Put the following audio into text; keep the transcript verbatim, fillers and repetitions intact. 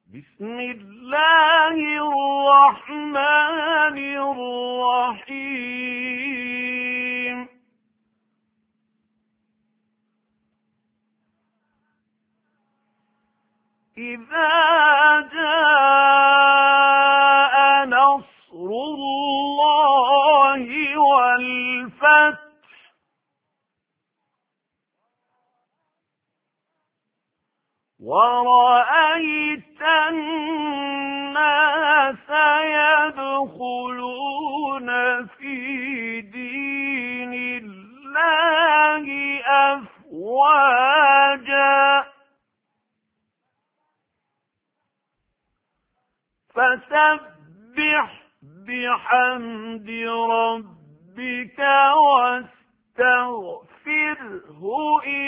بسم الله الرحمن الرحيم إذا جاء نصر الله والفتح ورأيت الناس يدخلون في دين الله أفواجا فسبح بحمد ربك واستغفره